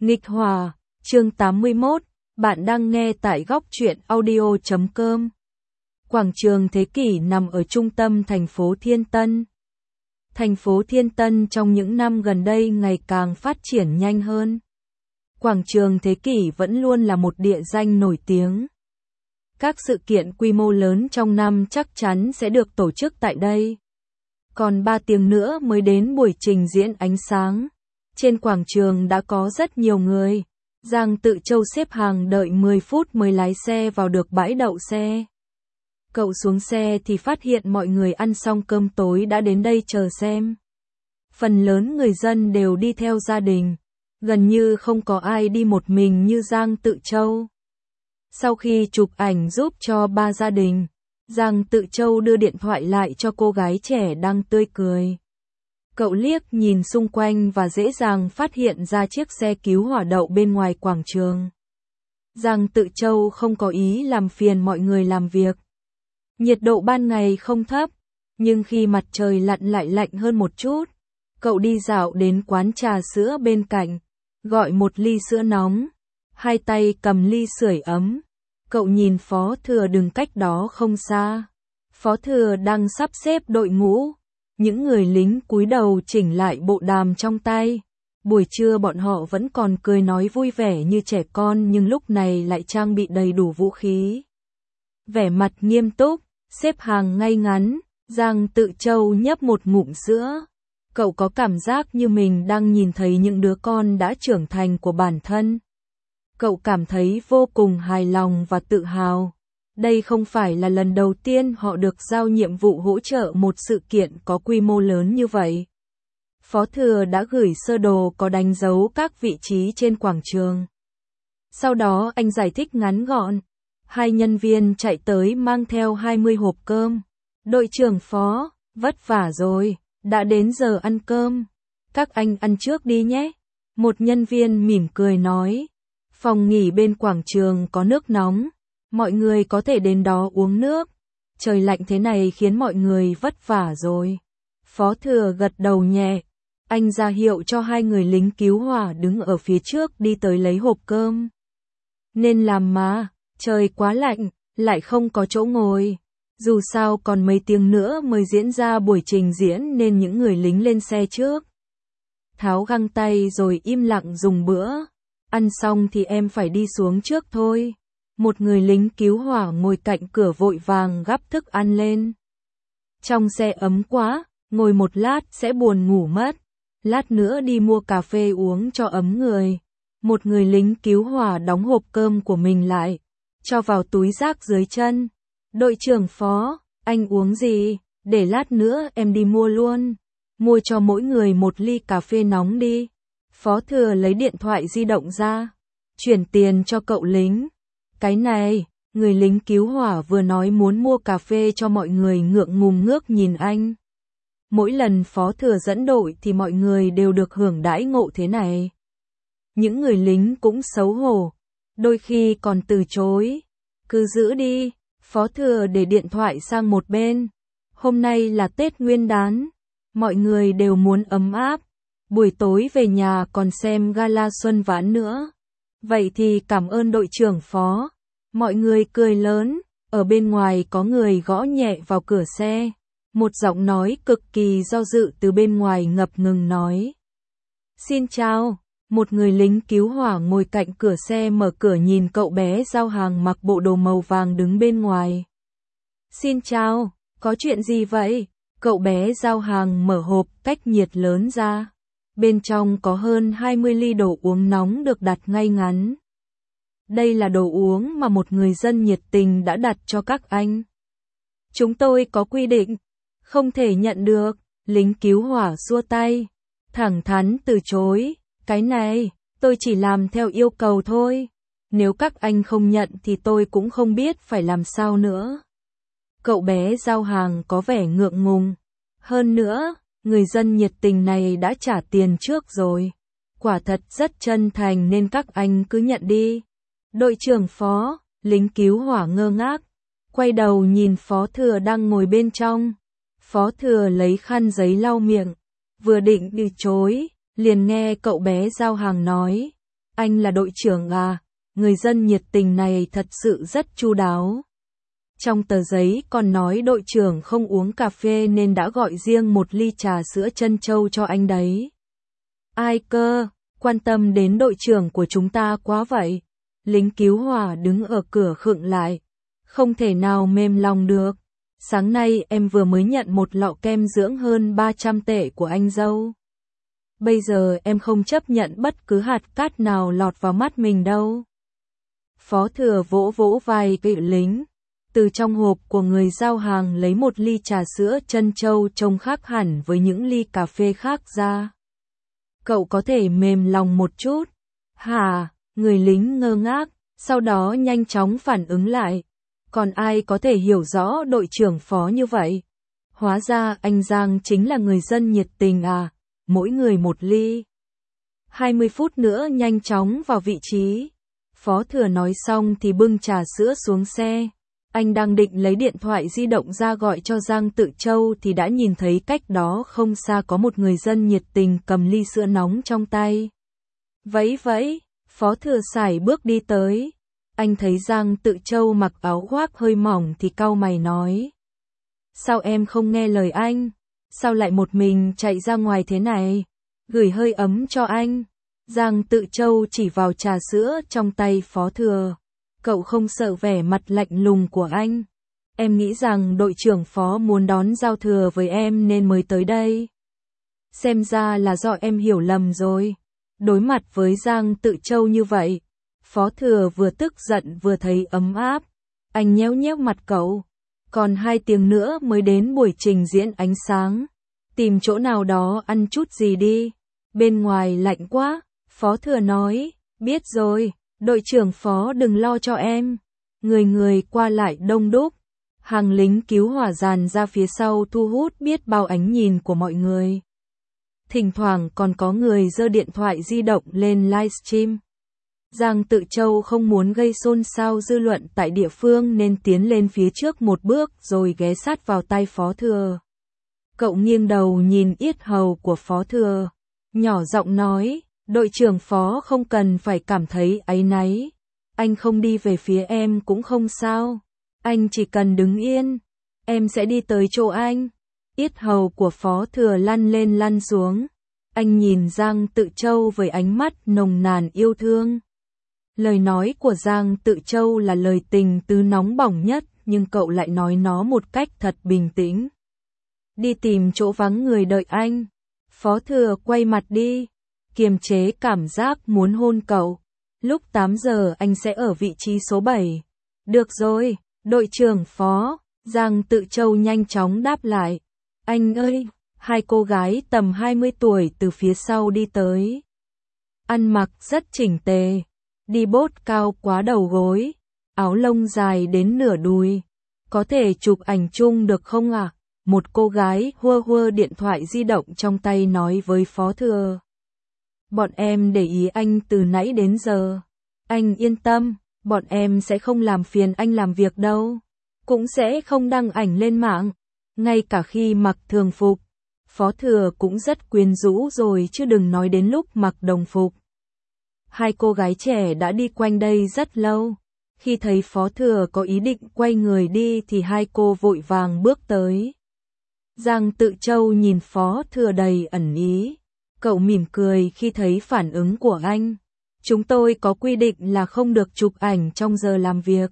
Nghịch Hòa, chương 81, bạn đang nghe tại góc truyện audio.com. Quảng trường Thế Kỷ nằm ở trung tâm thành phố Thiên Tân. Thành phố Thiên Tân trong những năm gần đây ngày càng phát triển nhanh hơn. Quảng trường Thế Kỷ vẫn luôn là một địa danh nổi tiếng. Các sự kiện quy mô lớn trong năm chắc chắn sẽ được tổ chức tại đây. Còn 3 tiếng nữa mới đến buổi trình diễn ánh sáng. Trên quảng trường đã có rất nhiều người. Giang Tự Châu xếp hàng đợi 10 phút mới lái xe vào được bãi đậu xe. Cậu xuống xe thì phát hiện mọi người ăn xong cơm tối đã đến đây chờ xem. Phần lớn người dân đều đi theo gia đình. Gần như không có ai đi một mình như Giang Tự Châu. Sau khi chụp ảnh giúp cho 3 gia đình, Giang Tự Châu đưa điện thoại lại cho cô gái trẻ đang tươi cười. Cậu liếc nhìn xung quanh và dễ dàng phát hiện ra chiếc xe cứu hỏa đậu bên ngoài quảng trường. Giang Tự Châu không có ý làm phiền mọi người làm việc. Nhiệt độ ban ngày không thấp, nhưng khi mặt trời lặn lại lạnh hơn một chút. Cậu đi dạo đến quán trà sữa bên cạnh, gọi một ly sữa nóng, hai tay cầm ly sưởi ấm. Cậu nhìn Phó Thừa đứng cách đó không xa. Phó Thừa đang sắp xếp đội ngũ. Những người lính cúi đầu chỉnh lại bộ đàm trong tay. Buổi trưa bọn họ vẫn còn cười nói vui vẻ như trẻ con nhưng lúc này lại trang bị đầy đủ vũ khí. Vẻ mặt nghiêm túc, xếp hàng ngay ngắn, Giang Tự Châu nhấp một ngụm sữa. Cậu có cảm giác như mình đang nhìn thấy những đứa con đã trưởng thành của bản thân. Cậu cảm thấy vô cùng hài lòng và tự hào. Đây không phải là lần đầu tiên họ được giao nhiệm vụ hỗ trợ một sự kiện có quy mô lớn như vậy. Phó Thừa đã gửi sơ đồ có đánh dấu các vị trí trên quảng trường. Sau đó anh giải thích ngắn gọn. 2 nhân viên chạy tới mang theo 20 hộp cơm. Đội trưởng Phó, vất vả rồi, đã đến giờ ăn cơm. Các anh ăn trước đi nhé. Một nhân viên mỉm cười nói. Phòng nghỉ bên quảng trường có nước nóng. Mọi người có thể đến đó uống nước. Trời lạnh thế này khiến mọi người vất vả rồi. Phó Thừa gật đầu nhẹ. Anh ra hiệu cho 2 người lính cứu hỏa đứng ở phía trước đi tới lấy hộp cơm. Nên làm mà, trời quá lạnh, lại không có chỗ ngồi. Dù sao còn mấy tiếng nữa mới diễn ra buổi trình diễn nên những người lính lên xe trước. Tháo găng tay rồi im lặng dùng bữa. Ăn xong thì em phải đi xuống trước thôi. Một người lính cứu hỏa ngồi cạnh cửa vội vàng gắp thức ăn lên. Trong xe ấm quá, ngồi một lát sẽ buồn ngủ mất. Lát nữa đi mua cà phê uống cho ấm người. Một người lính cứu hỏa đóng hộp cơm của mình lại, cho vào túi rác dưới chân. Đội trưởng Phó, anh uống gì? Để lát nữa em đi mua luôn. Mua cho mỗi người một ly cà phê nóng đi. Phó Thừa lấy điện thoại di động ra, chuyển tiền cho cậu lính. Cái này, người lính cứu hỏa vừa nói muốn mua cà phê cho mọi người ngượng ngùng ngước nhìn anh. Mỗi lần Phó Thừa dẫn đội thì mọi người đều được hưởng đãi ngộ thế này. Những người lính cũng xấu hổ, đôi khi còn từ chối. Cứ giữ đi, Phó Thừa để điện thoại sang một bên. Hôm nay là Tết Nguyên đán, mọi người đều muốn ấm áp. Buổi tối về nhà còn xem gala Xuân Vãn nữa. Vậy thì cảm ơn đội trưởng Phó. Mọi người cười lớn, ở bên ngoài có người gõ nhẹ vào cửa xe. Một giọng nói cực kỳ do dự từ bên ngoài ngập ngừng nói. Xin chào, một người lính cứu hỏa ngồi cạnh cửa xe mở cửa nhìn cậu bé giao hàng mặc bộ đồ màu vàng đứng bên ngoài. Xin chào, có chuyện gì vậy? Cậu bé giao hàng mở hộp cách nhiệt lớn ra. Bên trong có hơn 20 ly đồ uống nóng được đặt ngay ngắn. Đây là đồ uống mà một người dân nhiệt tình đã đặt cho các anh. Chúng tôi có quy định, không thể nhận được. Lính cứu hỏa xua tay, thẳng thắn từ chối. Cái này, tôi chỉ làm theo yêu cầu thôi. Nếu các anh không nhận thì tôi cũng không biết phải làm sao nữa. Cậu bé giao hàng có vẻ ngượng ngùng. Hơn nữa, người dân nhiệt tình này đã trả tiền trước rồi. Quả thật rất chân thành nên các anh cứ nhận đi. Đội trưởng Phó, lính cứu hỏa ngơ ngác, quay đầu nhìn Phó Thừa đang ngồi bên trong. Phó Thừa lấy khăn giấy lau miệng, vừa định từ chối, liền nghe cậu bé giao hàng nói. Anh là đội trưởng à? Người dân nhiệt tình này thật sự rất chu đáo. Trong tờ giấy còn nói đội trưởng không uống cà phê nên đã gọi riêng một ly trà sữa trân châu cho anh đấy. Ai cơ, quan tâm đến đội trưởng của chúng ta quá vậy. Lính cứu hỏa đứng ở cửa khựng lại. Không thể nào mềm lòng được. Sáng nay em vừa mới nhận một lọ kem dưỡng hơn 300 tệ của anh dâu. Bây giờ em không chấp nhận bất cứ hạt cát nào lọt vào mắt mình đâu. Phó Thừa vỗ vỗ vai cựu lính. Từ trong hộp của người giao hàng lấy một ly trà sữa trân châu trông khác hẳn với những ly cà phê khác ra. Cậu có thể mềm lòng một chút. Hả? Người lính ngơ ngác, sau đó nhanh chóng phản ứng lại. Còn ai có thể hiểu rõ đội trưởng Phó như vậy? Hóa ra anh Giang chính là người dân nhiệt tình à, mỗi người một ly. 20 phút nữa nhanh chóng vào vị trí. Phó Thừa nói xong thì bưng trà sữa xuống xe. Anh đang định lấy điện thoại di động ra gọi cho Giang Tự Châu thì đã nhìn thấy cách đó không xa có một người dân nhiệt tình cầm ly sữa nóng trong tay. Vẫy vẫy, Phó Thừa sải bước đi tới. Anh thấy Giang Tự Châu mặc áo khoác hơi mỏng thì cau mày nói. Sao em không nghe lời anh? Sao lại một mình chạy ra ngoài thế này? Gửi hơi ấm cho anh. Giang Tự Châu chỉ vào trà sữa trong tay Phó Thừa. Cậu không sợ vẻ mặt lạnh lùng của anh. Em nghĩ rằng đội trưởng Phó muốn đón giao thừa với em nên mới tới đây. Xem ra là do em hiểu lầm rồi. Đối mặt với Giang Tự Châu như vậy, Phó Thừa vừa tức giận vừa thấy ấm áp. Anh nhéo nhéo mặt cậu. Còn 2 tiếng nữa mới đến buổi trình diễn ánh sáng. Tìm chỗ nào đó ăn chút gì đi. Bên ngoài lạnh quá. Phó Thừa nói, biết rồi, đội trưởng Phó đừng lo cho em. Người qua lại đông đúc. Hàng lính cứu hỏa dàn ra phía sau thu hút biết bao ánh nhìn của mọi người. Thỉnh thoảng còn có người giơ điện thoại di động lên livestream. Giang Tự Châu không muốn gây xôn xao dư luận tại địa phương nên tiến lên phía trước một bước rồi ghé sát vào tay Phó Thừa. Cậu nghiêng đầu nhìn yết hầu của Phó Thừa, nhỏ giọng nói, đội trưởng Phó không cần phải cảm thấy áy náy. Anh không đi về phía em cũng không sao. Anh chỉ cần đứng yên, em sẽ đi tới chỗ anh. Yết hầu của Phó Thừa lăn lên lăn xuống. Anh nhìn Giang Tự Châu với ánh mắt nồng nàn yêu thương. Lời nói của Giang Tự Châu là lời tình tứ nóng bỏng nhất, nhưng cậu lại nói nó một cách thật bình tĩnh. Đi tìm chỗ vắng người đợi anh. Phó Thừa quay mặt đi, kiềm chế cảm giác muốn hôn cậu. Lúc 8 giờ anh sẽ ở vị trí số 7. Được rồi, đội trưởng Phó. Giang Tự Châu nhanh chóng đáp lại. Anh ơi, 2 cô gái tầm 20 tuổi từ phía sau đi tới. Ăn mặc rất chỉnh tề, đi bốt cao quá đầu gối, áo lông dài đến nửa đùi. Có thể chụp ảnh chung được không ạ? Một cô gái hua hua điện thoại di động trong tay nói với Phó Thừa. Bọn em để ý anh từ nãy đến giờ. Anh yên tâm, bọn em sẽ không làm phiền anh làm việc đâu. Cũng sẽ không đăng ảnh lên mạng. Ngay cả khi mặc thường phục, Phó Thừa cũng rất quyến rũ rồi chứ đừng nói đến lúc mặc đồng phục. 2 cô gái trẻ đã đi quanh đây rất lâu. Khi thấy Phó Thừa có ý định quay người đi thì 2 cô vội vàng bước tới. Giang Tự Châu nhìn Phó Thừa đầy ẩn ý. Cậu mỉm cười khi thấy phản ứng của anh. Chúng tôi có quy định là không được chụp ảnh trong giờ làm việc.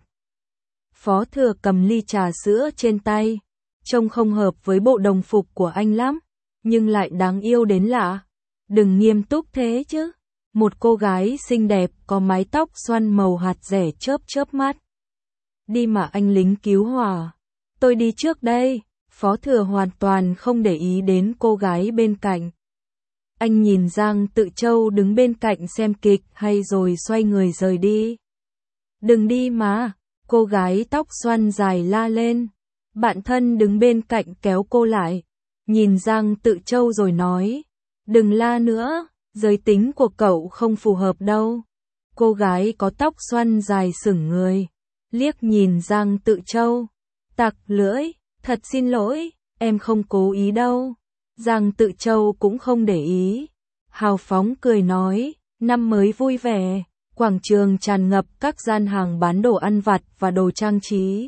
Phó Thừa cầm ly trà sữa trên tay. Trông không hợp với bộ đồng phục của anh lắm, nhưng lại đáng yêu đến lạ. Đừng nghiêm túc thế chứ. Một cô gái xinh đẹp có mái tóc xoăn màu hạt rẻ chớp chớp mắt. Đi mà anh lính cứu hỏa. Tôi đi trước đây. Phó Thừa hoàn toàn không để ý đến cô gái bên cạnh. Anh nhìn Giang Tự Châu đứng bên cạnh xem kịch hay rồi xoay người rời đi. Đừng đi mà. Cô gái tóc xoăn dài la lên. Bạn thân đứng bên cạnh kéo cô lại. Nhìn Giang Tự Châu rồi nói. Đừng la nữa. Giới tính của cậu không phù hợp đâu. Cô gái có tóc xoăn dài sững người. Liếc nhìn Giang Tự Châu. Tặc lưỡi. Thật xin lỗi. Em không cố ý đâu. Giang Tự Châu cũng không để ý. Hào phóng cười nói. Năm mới vui vẻ, quảng trường tràn ngập các gian hàng bán đồ ăn vặt và đồ trang trí.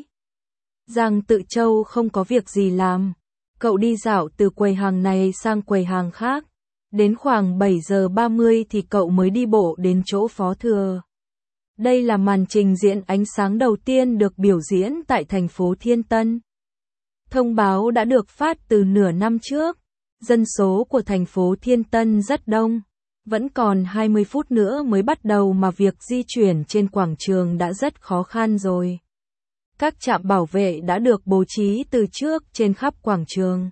Giang Tự Châu không có việc gì làm. Cậu đi dạo từ quầy hàng này sang quầy hàng khác. Đến khoảng 7 giờ 30 thì cậu mới đi bộ đến chỗ Phó Thừa. Đây là màn trình diễn ánh sáng đầu tiên được biểu diễn tại thành phố Thiên Tân. Thông báo đã được phát từ nửa năm trước. Dân số của thành phố Thiên Tân rất đông. Vẫn còn 20 phút nữa mới bắt đầu mà việc di chuyển trên quảng trường đã rất khó khăn rồi. Các trạm bảo vệ đã được bố trí từ trước trên khắp quảng trường.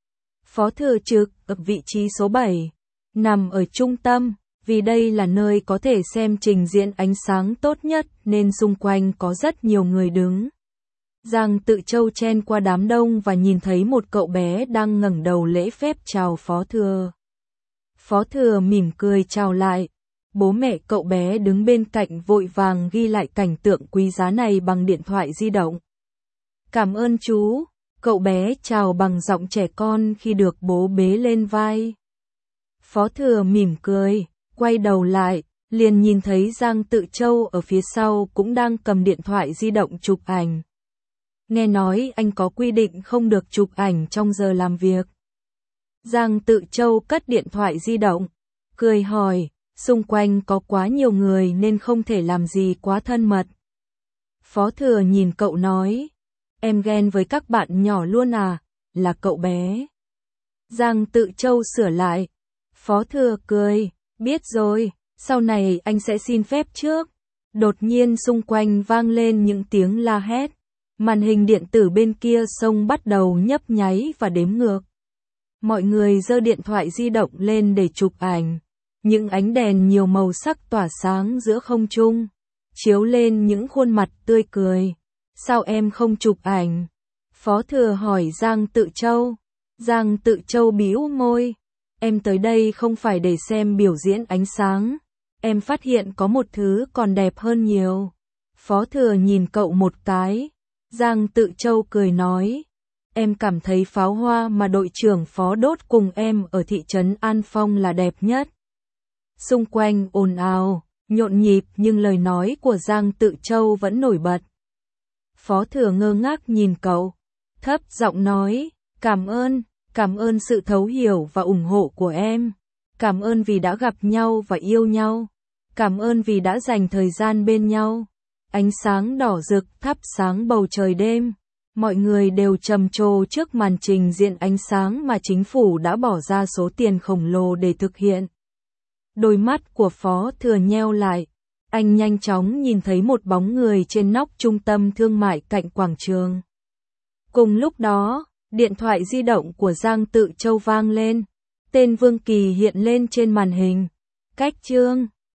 Phó Thừa trực ở vị trí số 7, nằm ở trung tâm, vì đây là nơi có thể xem trình diễn ánh sáng tốt nhất nên xung quanh có rất nhiều người đứng. Giang Tự Châu chen qua đám đông và nhìn thấy một cậu bé đang ngẩng đầu lễ phép chào Phó Thừa. Phó Thừa mỉm cười chào lại. Bố mẹ cậu bé đứng bên cạnh vội vàng ghi lại cảnh tượng quý giá này bằng điện thoại di động. Cảm ơn chú, cậu bé chào bằng giọng trẻ con khi được bố bế lên vai. Phó Thừa mỉm cười, quay đầu lại, liền nhìn thấy Giang Tự Châu ở phía sau cũng đang cầm điện thoại di động chụp ảnh. Nghe nói anh có quy định không được chụp ảnh trong giờ làm việc. Giang Tự Châu cất điện thoại di động, cười hỏi, xung quanh có quá nhiều người nên không thể làm gì quá thân mật. Phó Thừa nhìn cậu nói, em ghen với các bạn nhỏ luôn à, là cậu bé. Giang Tự Châu sửa lại. Phó Thừa cười, biết rồi, sau này anh sẽ xin phép trước. Đột nhiên xung quanh vang lên những tiếng la hét. Màn hình điện tử bên kia sông bắt đầu nhấp nháy và đếm ngược. Mọi người giơ điện thoại di động lên để chụp ảnh. Những ánh đèn nhiều màu sắc tỏa sáng giữa không trung, chiếu lên những khuôn mặt tươi cười. Sao em không chụp ảnh? Phó Thừa hỏi Giang Tự Châu. Giang Tự Châu bĩu môi. Em tới đây không phải để xem biểu diễn ánh sáng. Em phát hiện có một thứ còn đẹp hơn nhiều. Phó Thừa nhìn cậu một cái. Giang Tự Châu cười nói. Em cảm thấy pháo hoa mà đội trưởng Phó đốt cùng em ở thị trấn An Phong là đẹp nhất. Xung quanh ồn ào, nhộn nhịp nhưng lời nói của Giang Tự Châu vẫn nổi bật. Phó Thừa ngơ ngác nhìn cậu, thấp giọng nói, cảm ơn sự thấu hiểu và ủng hộ của em. Cảm ơn vì đã gặp nhau và yêu nhau. Cảm ơn vì đã dành thời gian bên nhau. Ánh sáng đỏ rực thắp sáng bầu trời đêm. Mọi người đều trầm trồ trước màn trình diễn ánh sáng mà chính phủ đã bỏ ra số tiền khổng lồ để thực hiện. Đôi mắt của Phó Thừa nheo lại. Anh nhanh chóng nhìn thấy một bóng người trên nóc trung tâm thương mại cạnh quảng trường. Cùng lúc đó, điện thoại di động của Giang Tự Châu vang lên. Tên Vương Kỳ hiện lên trên màn hình. Cách chương